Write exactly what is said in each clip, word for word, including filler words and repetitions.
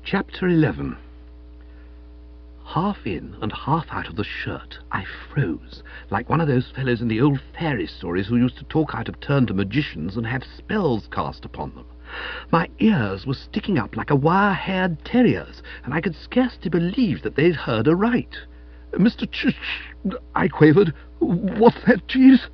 Chapter eleven. Half in and half out of the shirt, I froze, like one of those fellows in the old fairy stories who used to talk out of turn to magicians and have spells cast upon them. My ears were sticking up like a wire-haired terrier's, and I could scarcely believe that they'd heard aright. "Mister Ch-, I quavered. "What's that, Jeeves?"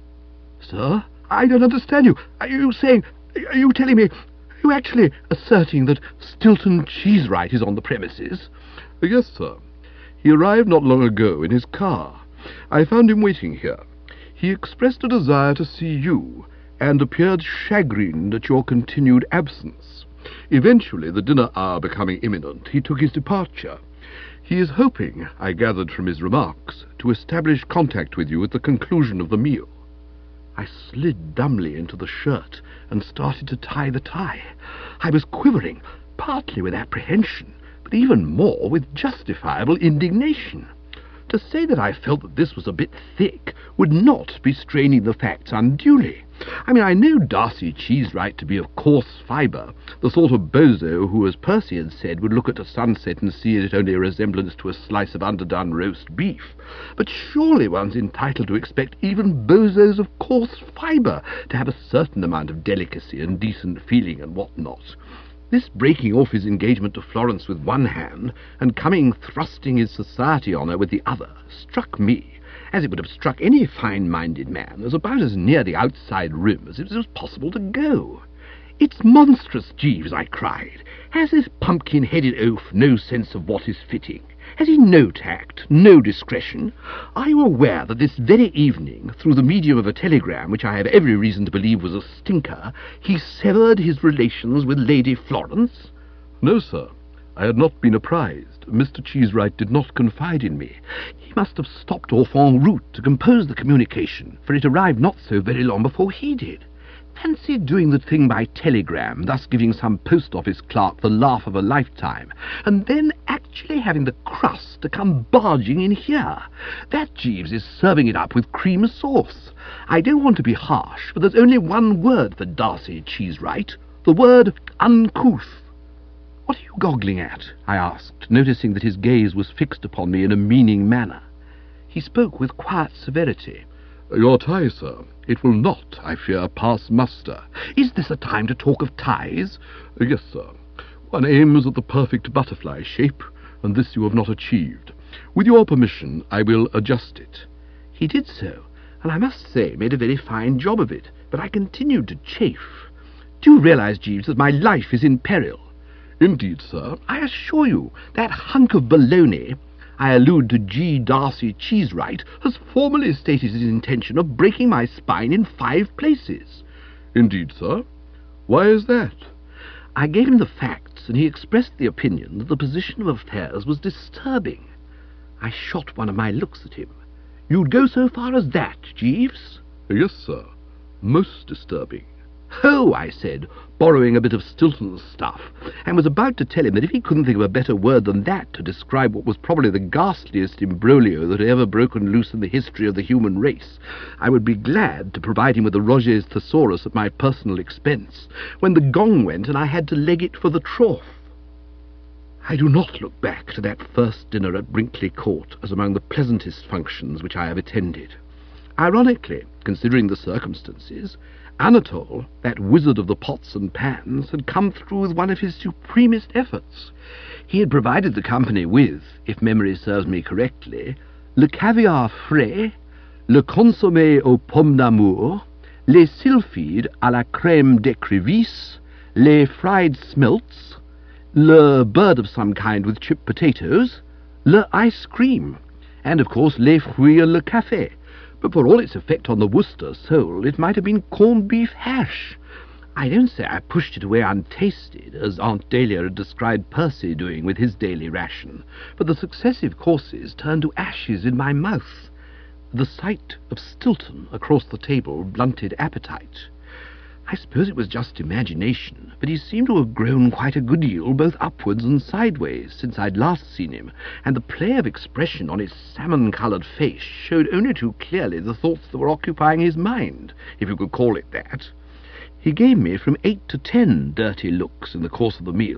"Sir, I don't understand you. Are you saying... Are you telling me... Are you actually asserting that Stilton Cheesewright is on the premises?" "Yes, sir. He arrived not long ago in his car. I found him waiting here. He expressed a desire to see you, and appeared chagrined at your continued absence. Eventually, the dinner hour becoming imminent, he took his departure. He is hoping, I gathered from his remarks, to establish contact with you at the conclusion of the meal." I slid dumbly into the shirt and started to tie the tie. I was quivering, partly with apprehension, but even more with justifiable indignation. To say that I felt that this was a bit thick would not be straining the facts unduly. I mean, I know Darcy Cheesewright to be of coarse fibre, the sort of bozo who, as Percy had said, would look at a sunset and see in it only a resemblance to a slice of underdone roast beef. But surely one's entitled to expect even bozos of coarse fibre to have a certain amount of delicacy and decent feeling and what not. This breaking off his engagement to Florence with one hand and coming thrusting his society on her with the other struck me, as it would have struck any fine-minded man, as about as near the outside rim as it was possible to go. "It's monstrous, Jeeves," I cried. "Has this pumpkin-headed oaf no sense of what is fitting? Has he no tact, no discretion? Are you aware that this very evening, through the medium of a telegram which I have every reason to believe was a stinker, he severed his relations with Lady Florence?" "No, sir. I had not been apprised. Mister Cheesewright did not confide in me." "He must have stopped off en route to compose the communication, for it arrived not so very long before he did. Fancy doing the thing by telegram, thus giving some post-office clerk the laugh of a lifetime, and then actually having the crust to come barging in here. That, Jeeves, is serving it up with cream sauce. I don't want to be harsh, but there's only one word for Darcy Cheesewright, the word uncouth." "What are you goggling at?" I asked, noticing that his gaze was fixed upon me in a meaning manner. He spoke with quiet severity. "Your tie, sir. It will not, I fear, pass muster." "Is this a time to talk of ties?" "Yes, sir. One aims at the perfect butterfly shape, and this you have not achieved. With your permission, I will adjust it." He did so, and I must say made a very fine job of it, but I continued to chafe. "Do you realize, Jeeves, that my life is in peril?" "Indeed, sir." "I assure you, that hunk of baloney, I allude to G. Darcy Cheesewright, has formally stated his intention of breaking my spine in five places." "Indeed, sir? Why is that?" I gave him the facts, and he expressed the opinion that the position of affairs was disturbing. I shot one of my looks at him. "You'd go so far as that, Jeeves?" "Yes, sir. Most disturbing." "Ho," I said, borrowing a bit of Stilton's stuff, and was about to tell him that if he couldn't think of a better word than that to describe what was probably the ghastliest imbroglio that had ever broken loose in the history of the human race, I would be glad to provide him with a Roget's thesaurus at my personal expense, when the gong went and I had to leg it for the trough. I do not look back to that first dinner at Brinkley Court as among the pleasantest functions which I have attended. Ironically, considering the circumstances, Anatole, that wizard of the pots and pans, had come through with one of his supremest efforts. He had provided the company with, if memory serves me correctly, le caviar frais, le consommé aux pommes d'amour, les sylphides à la crème d'écrevisse, les fried smelts, le bird of some kind with chipped potatoes, le ice cream, and, of course, les fruits et le café. But for all its effect on the Worcester soul, it might have been corned beef hash. I don't say I pushed it away untasted, as Aunt Dahlia had described Percy doing with his daily ration, but the successive courses turned to ashes in my mouth. The sight of Stilton across the table blunted appetite. I suppose it was just imagination, but he seemed to have grown quite a good deal both upwards and sideways since I'd last seen him, and the play of expression on his salmon-coloured face showed only too clearly the thoughts that were occupying his mind, if you could call it that. He gave me from eight to ten dirty looks in the course of the meal,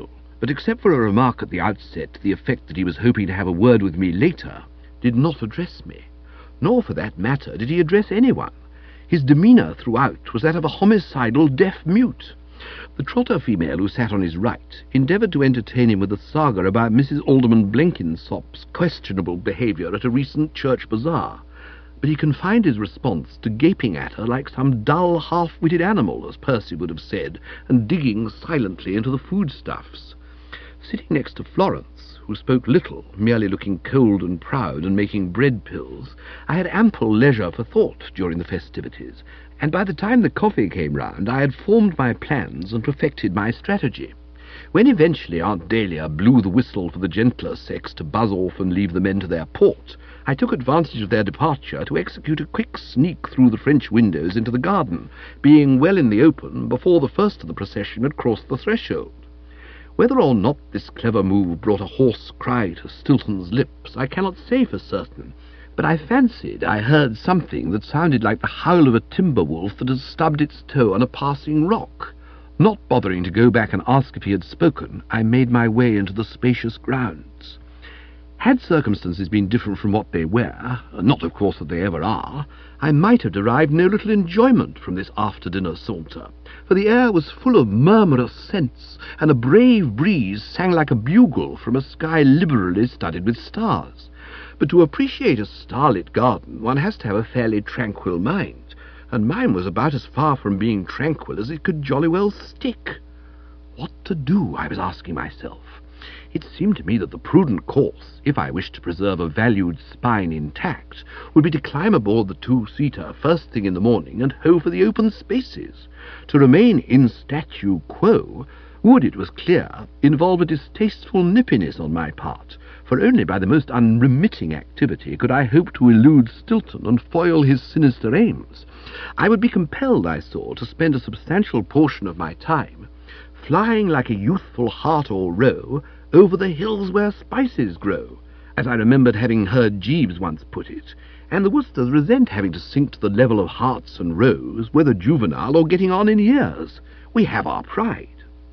but except for a remark at the outset to the effect that he was hoping to have a word with me later, did not address me. Nor, for that matter, did he address anyone. His demeanour throughout was that of a homicidal deaf-mute. The trotter female who sat on his right endeavoured to entertain him with a saga about Missus Alderman Blenkinsop's questionable behaviour at a recent church bazaar, but he confined his response to gaping at her like some dull, half-witted animal, as Percy would have said, and digging silently into the foodstuffs. Sitting next to Florence, who spoke little, merely looking cold and proud and making bread pills, I had ample leisure for thought during the festivities, and by the time the coffee came round I had formed my plans and perfected my strategy. When eventually Aunt Dahlia blew the whistle for the gentler sex to buzz off and leave the men to their port, I took advantage of their departure to execute a quick sneak through the French windows into the garden, being well in the open before the first of the procession had crossed the threshold. Whether or not this clever move brought a hoarse cry to Stilton's lips I cannot say for certain, but I fancied I heard something that sounded like the howl of a timber wolf that had stubbed its toe on a passing rock. Not bothering to go back and ask if he had spoken, I made my way into the spacious grounds. Had circumstances been different from what they were, not of course that they ever are, I might have derived no little enjoyment from this after-dinner saunter, for the air was full of murmurous scents, and a brave breeze sang like a bugle from a sky liberally studded with stars. But to appreciate a starlit garden one has to have a fairly tranquil mind, and mine was about as far from being tranquil as it could jolly well stick. What to do, I was asking myself. It seemed to me that the prudent course, if I wished to preserve a valued spine intact, would be to climb aboard the two-seater first thing in the morning and hoe for the open spaces. To remain in statu quo would, it was clear, involve a distasteful nippiness on my part, for only by the most unremitting activity could I hope to elude Stilton and foil his sinister aims. I would be compelled, I saw, to spend a substantial portion of my time flying like a youthful hart or roe over the hills where spices grow, as I remembered having heard Jeeves once put it, and the Worcesters resent having to sink to the level of harts and roes, whether juvenile or getting on in years. We have our pride.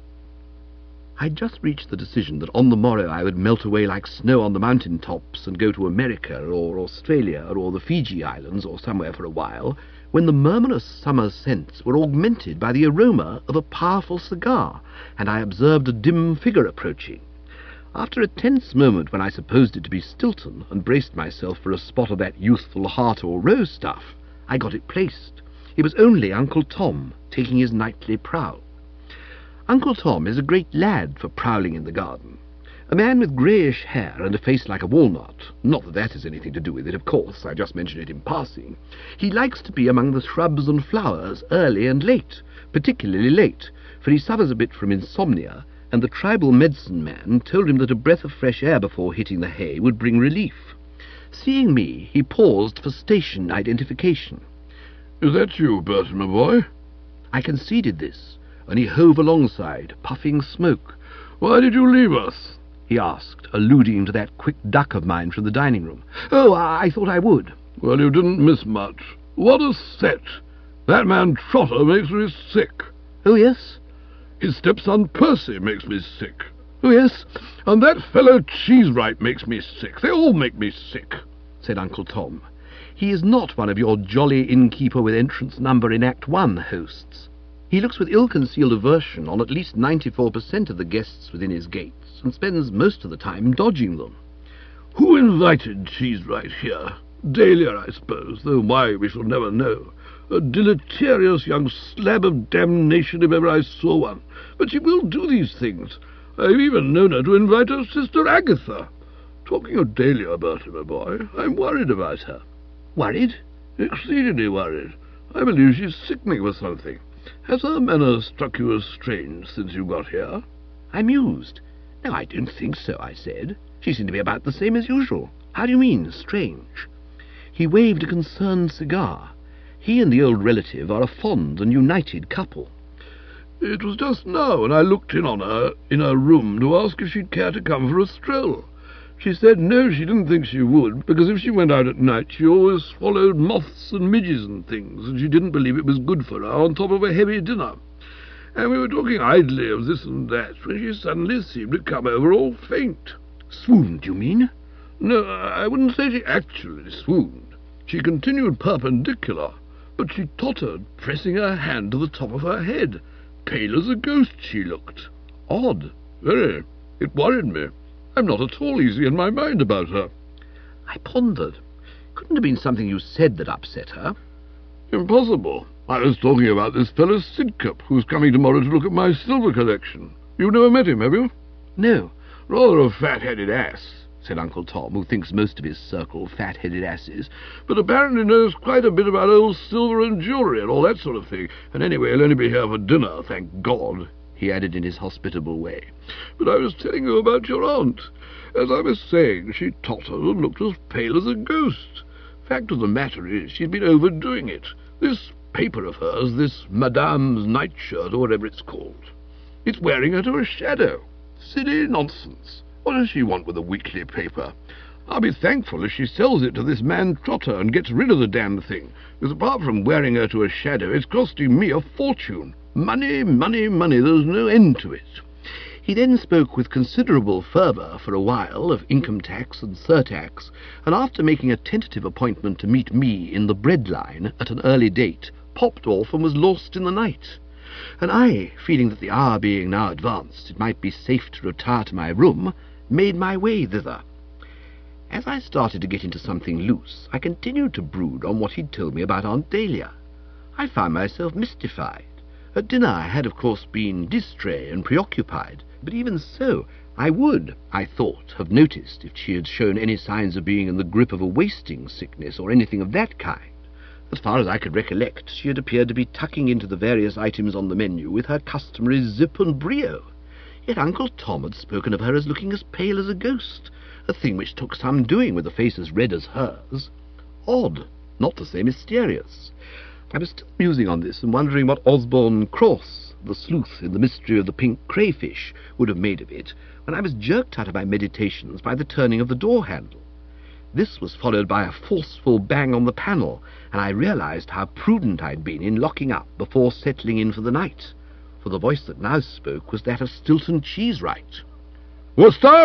I'd just reached the decision that on the morrow I would melt away like snow on the mountain tops and go to America or Australia or the Fiji Islands or somewhere for a while, when the murmurous summer scents were augmented by the aroma of a powerful cigar, and I observed a dim figure approaching. After a tense moment when I supposed it to be Stilton, and braced myself for a spot of that youthful heart or rose stuff, I got it placed. It was only Uncle Tom, taking his nightly prowl. Uncle Tom is a great lad for prowling in the garden. A man with greyish hair and a face like a walnut. Not that that has anything to do with it, of course. I just mention it in passing. He likes to be among the shrubs and flowers early and late, particularly late, for he suffers a bit from insomnia, and the tribal medicine man told him that a breath of fresh air before hitting the hay would bring relief. Seeing me, he paused for station identification. "Is that you, Bertie, my boy?" I conceded this, and he hove alongside, puffing smoke. "Why did you leave us?" he asked, alluding to that quick duck of mine from the dining room. "Oh, I, I thought I would." "Well, you didn't miss much. What a set! That man Trotter makes me sick." "Oh, yes?" "His stepson Percy makes me sick." "Oh, yes?" "And that fellow Cheesewright makes me sick. They all make me sick," said Uncle Tom. He is not one of your jolly innkeeper with entrance number in Act One hosts. He looks with ill-concealed aversion on at least ninety-four percent of the guests within his gates, and spends most of the time dodging them. "Who invited Cheesewright here? Dahlia, I suppose, though why we shall never know. A deleterious young slab of damnation if ever I saw one. But she will do these things. I've even known her to invite her sister Agatha. Talking of Dahlia, Bertie, my boy, I'm worried about her." "Worried?" "Exceedingly worried. I believe she's sickening with something. Has her manner struck you as strange since you got here?" I mused. "No, I don't think so," I said. "She seemed to be about the same as usual." "How do you mean, strange?" He waved a concerned cigar. He and the old relative are a fond and united couple. "It was just now when I looked in on her in her room to ask if she'd care to come for a stroll. She said no, she didn't think she would, because if she went out at night she always swallowed moths and midges and things, and she didn't believe it was good for her on top of a heavy dinner. and we were talking idly of this and that, when she suddenly seemed to come over all faint. Swooned, you mean? No, I wouldn't say she actually swooned. She continued perpendicular, but she tottered, pressing her hand to the top of her head. Pale as a ghost she looked. Odd. Very. It worried me. I'm not at all easy in my mind about her. I pondered. Couldn't have been something you said that upset her. Impossible. I was talking about this fellow Sidcup, who's coming tomorrow to look at my silver collection. You've never met him, have you? No. Rather a fat-headed ass, said Uncle Tom, who thinks most of his circle fat-headed asses, but apparently knows quite a bit about old silver and jewellery and all that sort of thing. And anyway, he'll only be here for dinner, thank God, he added in his hospitable way. But I was telling you about your aunt. As I was saying, she tottered and looked as pale as a ghost. Fact of the matter is, she's been overdoing it. This paper of hers, this Madame's nightshirt, or whatever it's called, it's wearing her to a shadow. Silly nonsense. What does she want with a weekly paper? I'll be thankful if she sells it to this man Trotter and gets rid of the damned thing, because apart from wearing her to a shadow, it's costing me a fortune. Money, money, money, there's no end to it. He then spoke with considerable fervour for a while of income tax and surtax, and after making a tentative appointment to meet me in the bread line at an early date, popped off and was lost in the night. And I, feeling that the hour being now advanced, it might be safe to retire to my room, made my way thither. As I started to get into something loose, I continued to brood on what he'd told me about Aunt Dahlia. I found myself mystified. At dinner I had, of course, been distrait and preoccupied, but even so, I would, I thought, have noticed if she had shown any signs of being in the grip of a wasting sickness or anything of that kind. As far as I could recollect, she had appeared to be tucking into the various items on the menu with her customary zip and brio. Yet Uncle Tom had spoken of her as looking as pale as a ghost, a thing which took some doing with a face as red as hers. Odd, not to say mysterious. I was still musing on this and wondering what Osborne Cross, the sleuth in The Mystery of the Pink Crayfish, would have made of it, when I was jerked out of my meditations by the turning of the door handle. This was followed by a forceful bang on the panel, and I realized how prudent I'd been in locking up before settling in for the night, for the voice that now spoke was that of Stilton Cheesewright. "Wooster!"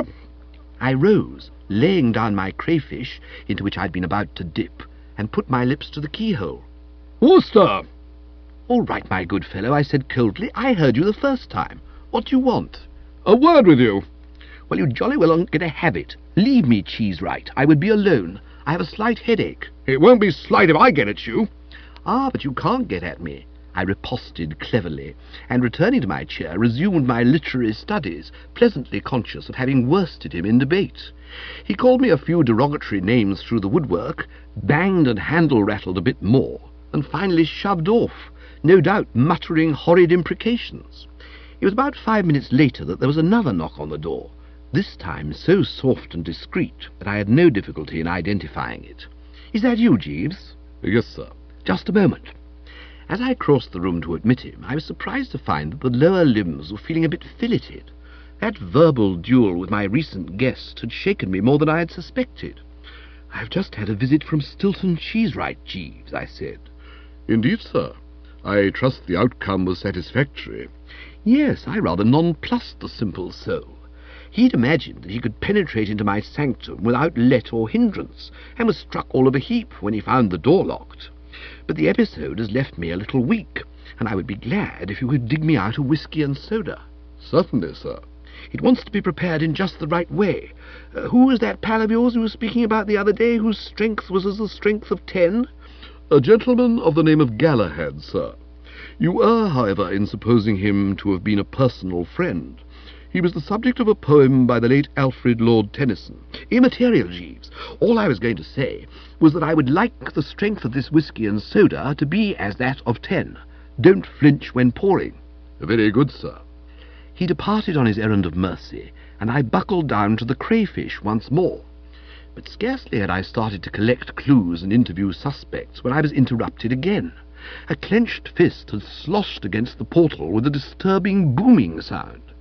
I rose, laying down my crayfish, into which I'd been about to dip, and put my lips to the keyhole. "Wooster!" "All right, my good fellow," I said coldly. "I heard you the first time. What do you want?" "A word with you." "Well, you jolly well aren't going to have it. Leave me, Cheesewright. I would be alone. I have a slight headache." "It won't be slight if I get at you." "Ah, but you can't get at me," I riposted cleverly, and returning to my chair, resumed my literary studies, pleasantly conscious of having worsted him in debate. He called me a few derogatory names through the woodwork, banged and handle-rattled a bit more, and finally shoved off, no doubt muttering horrid imprecations. It was about five minutes later that there was another knock on the door, this time so soft and discreet that I had no difficulty in identifying it. "Is that you, Jeeves?" "Yes, sir." "Just a moment." As I crossed the room to admit him, I was surprised to find that the lower limbs were feeling a bit filleted. That verbal duel with my recent guest had shaken me more than I had suspected. "I've just had a visit from Stilton Cheesewright, Jeeves," I said. "Indeed, sir. I trust the outcome was satisfactory." "Yes, I rather nonplussed the simple soul. He'd imagined that he could penetrate into my sanctum without let or hindrance, and was struck all of a heap when he found the door locked. But the episode has left me a little weak, and I would be glad if you could dig me out a whisky and soda." "Certainly, sir." "It wants to be prepared in just the right way. Uh, who was that pal of yours you were speaking about the other day, whose strength was as the strength of ten?" "A gentleman of the name of Galahad, sir. You err, however, in supposing him to have been a personal friend. He was the subject of a poem by the late Alfred Lord Tennyson." "Immaterial, Jeeves. All I was going to say was that I would like the strength of this whisky and soda to be as that of ten. Don't flinch when pouring." "Very good, sir." He departed on his errand of mercy, and I buckled down to the crayfish once more. But scarcely had I started to collect clues and interview suspects when I was interrupted again. A clenched fist had sloshed against the portal with a disturbing booming sound.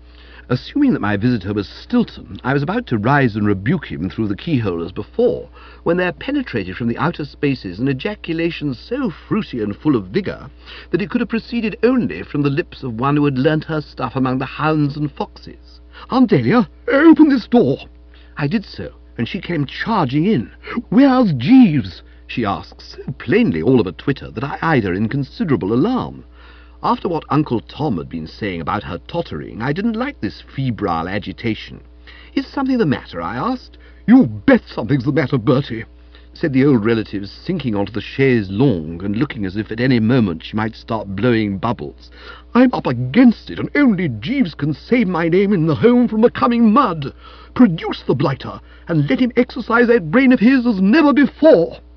Assuming that my visitor was Stilton, I was about to rise and rebuke him through the keyhole as before, when there penetrated from the outer spaces an ejaculation so fruity and full of vigour that it could have proceeded only from the lips of one who had learnt her stuff among the hounds and foxes. "Aunt Dahlia, open this door." I did so, and she came charging in. "Where's Jeeves?" she asked, so plainly all of a twitter that I eyed her in considerable alarm. After what Uncle Tom had been saying about her tottering, I didn't like this febrile agitation. "Is something the matter?" I asked. "You bet something's the matter, Bertie," said the old relative, sinking onto the chaise longue and looking as if at any moment she might start blowing bubbles. "I'm up against it, and only Jeeves can save my name in the home from becoming mud. Produce the blighter, and let him exercise that brain of his as never before."